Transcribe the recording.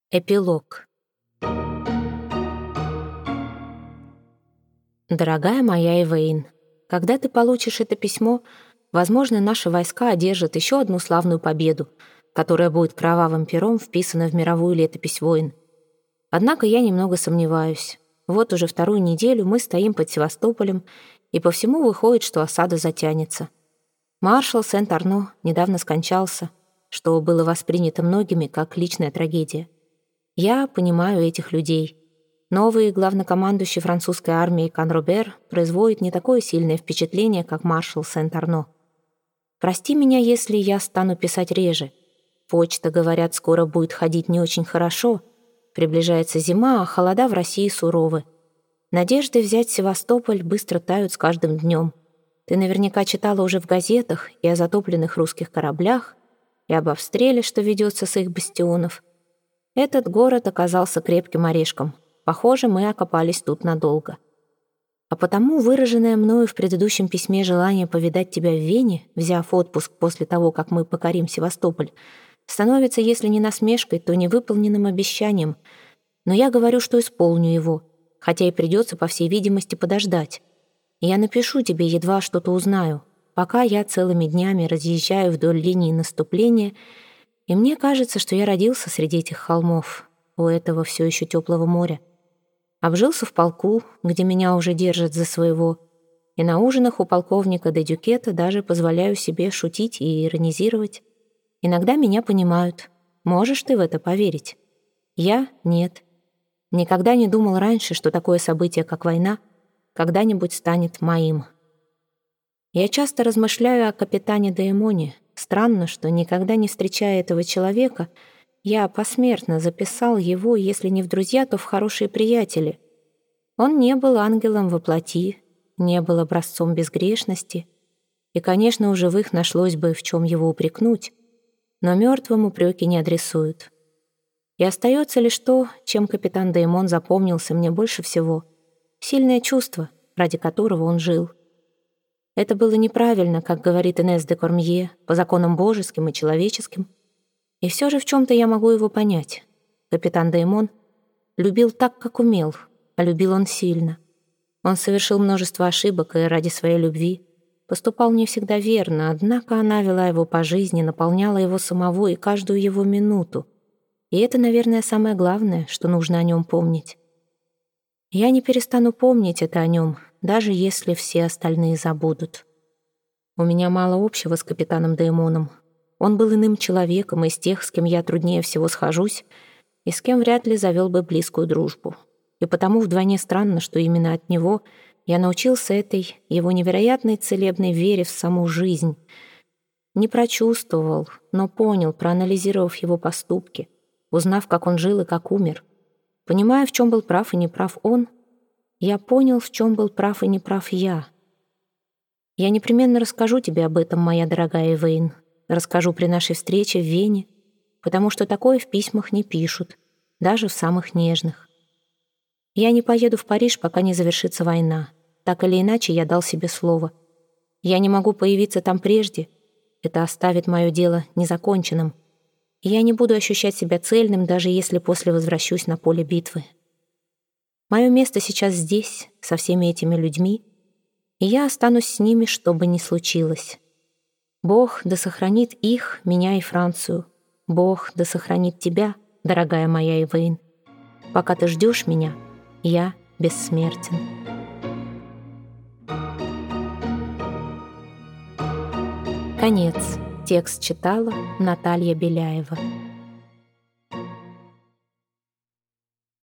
Эпилог. Дорогая моя Эвейн, когда ты получишь это письмо, возможно, наши войска одержат еще одну славную победу, которая будет кровавым пером вписана в мировую летопись войн. Однако я немного сомневаюсь. Вот уже вторую неделю мы стоим под Севастополем, и по всему выходит, что осада затянется. Маршал Сент-Арно недавно скончался, что было воспринято многими как личная трагедия. Я понимаю этих людей. Новый главнокомандующий французской армией Канробер производит не такое сильное впечатление, как маршал Сент-Арно. Прости меня, если я стану писать реже. Почта, говорят, скоро будет ходить не очень хорошо. Приближается зима, а холода в России суровы. Надежды взять Севастополь быстро тают с каждым днем. Ты наверняка читала уже в газетах и о затопленных русских кораблях, и об обстреле, что ведется с их бастионов. Этот город оказался крепким орешком. Похоже, мы окопались тут надолго. А потому выраженное мною в предыдущем письме желание повидать тебя в Вене, взяв отпуск после того, как мы покорим Севастополь, становится, если не насмешкой, то невыполненным обещанием. Но я говорю, что исполню его, хотя и придется, по всей видимости, подождать. Я напишу тебе, едва что-то узнаю, пока я целыми днями разъезжаю вдоль линии наступления, и мне кажется, что я родился среди этих холмов, у этого все еще теплого моря. Обжился в полку, где меня уже держат за своего, и на ужинах у полковника де Дюкета даже позволяю себе шутить и иронизировать. Иногда меня понимают. Можешь ты в это поверить? Я — нет. Никогда не думал раньше, что такое событие, как война, когда-нибудь станет моим. Я часто размышляю о капитане Деймоне. Странно, что, никогда не встречая этого человека, я посмертно записал его, если не в друзья, то в хорошие приятели. Он не был ангелом во плоти, не был образцом безгрешности, и, конечно, у живых нашлось бы, в чем его упрекнуть, но мертвым упреки не адресуют. И остается лишь то, чем капитан Деймон запомнился мне больше всего — сильное чувство, ради которого он жил. Это было неправильно, как говорит Инесс де Кормье, по законам божеским и человеческим. И все же в чем-то я могу его понять. Капитан Деймон любил так, как умел, а любил он сильно. Он совершил множество ошибок и ради своей любви поступал не всегда верно, однако она вела его по жизни, наполняла его самого и каждую его минуту. И это, наверное, самое главное, что нужно о нем помнить. Я не перестану помнить это о нем, даже если все остальные забудут. У меня мало общего с капитаном Деймоном. Он был иным человеком, из тех, с кем я труднее всего схожусь, и с кем вряд ли завел бы близкую дружбу. И потому вдвойне странно, что именно от него я научился этой его невероятной целебной вере в саму жизнь. Не прочувствовал, но понял, проанализировав его поступки, узнав, как он жил и как умер. Понимая, в чем был прав и неправ он, я понял, в чем был прав и неправ я. Я непременно расскажу тебе об этом, моя дорогая Эвейн. Расскажу при нашей встрече в Вене, потому что такое в письмах не пишут, даже в самых нежных. Я не поеду в Париж, пока не завершится война. Так или иначе, я дал себе слово. Я не могу появиться там прежде. Это оставит мое дело незаконченным. И я не буду ощущать себя цельным, даже если после возвращусь на поле битвы. Мое место сейчас здесь, со всеми этими людьми, и я останусь с ними, что бы ни случилось. Бог да сохранит их, меня и Францию. Бог да сохранит тебя, дорогая моя Эвейн. Пока ты ждешь меня, я бессмертен. Конец. Текст читала Наталья Беляева.